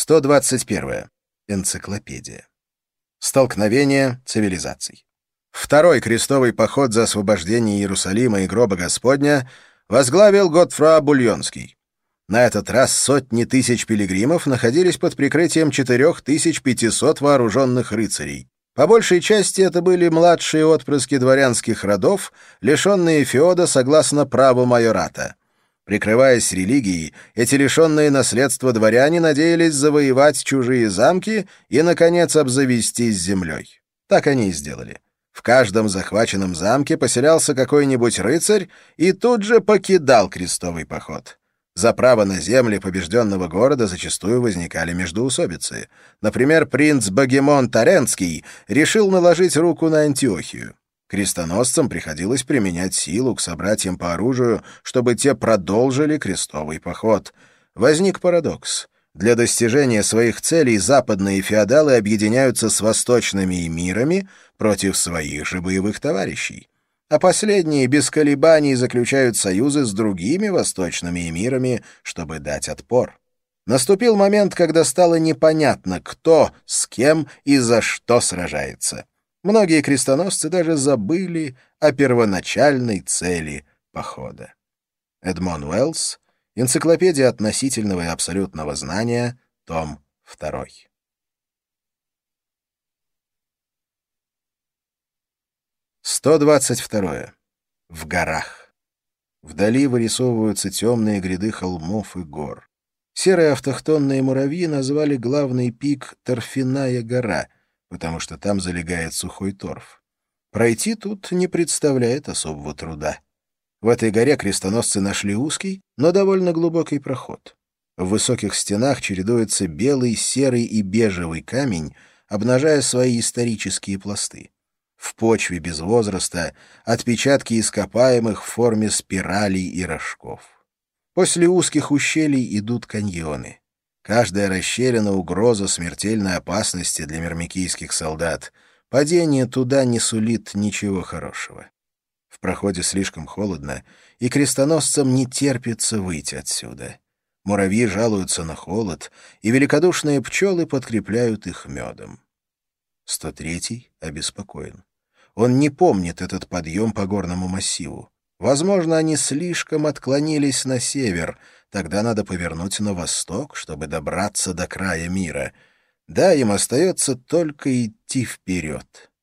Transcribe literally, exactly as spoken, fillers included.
сто двадцать первое. Энциклопедия. Столкновение цивилизаций. Второй крестовый поход за освобождение Иерусалима и гроба Господня возглавил Готфрой Бульонский. На этот раз сотни тысяч пилигримов находились под прикрытием четырех тысяч пятисот вооруженных рыцарей. По большей части это были младшие отпрыски дворянских родов, лишенные феода согласно праву майората. Прикрываясь религией, эти лишенные наследства дворяне надеялись завоевать чужие замки и, наконец, обзавестись землей. Так они и сделали. В каждом захваченном замке поселялся какой-нибудь рыцарь и тут же покидал крестовый поход. За право на земли побежденного города зачастую возникали междоусобицы. Например, принц Богемон Тарентский решил наложить руку на Антиохию. Крестоносцам приходилось применять силу к собратьям по оружию, чтобы те продолжили крестовый поход. Возник парадокс. Для достижения своих целей западные феодалы объединяются с восточными эмирами против своих же боевых товарищей. А последние без колебаний заключают союзы с другими восточными эмирами, чтобы дать отпор. Наступил момент, когда стало непонятно, кто, с кем и за что сражается. Многие крестоносцы даже забыли о первоначальной цели похода. Эдмон Уэллс, Энциклопедия относительного и абсолютного знания, том второй. сто двадцать второе. В горах. Вдали вырисовываются темные гряды холмов и гор. Серые автохтонные муравьи назвали главный пик Торфяная гора, потому что там залегает сухой торф. Пройти тут не представляет особого труда. В этой горе крестоносцы нашли узкий, но довольно глубокий проход. В высоких стенах чередуются белый, серый и бежевый камень, обнажая свои исторические пласты. В почве без возраста отпечатки ископаемых в форме спиралей и рожков. После узких ущелий идут каньоны. Каждая расщелина — угроза смертельной опасности для мирмикийских солдат. Падение туда не сулит ничего хорошего. В проходе слишком холодно, и крестоносцам не терпится выйти отсюда. Муравьи жалуются на холод, и великодушные пчелы подкрепляют их медом. сто третий обеспокоен. Он не помнит этот подъем по горному массиву. Возможно, они слишком отклонились на север, тогда надо повернуть на восток, чтобы добраться до края мира. Да, им остается только идти вперед.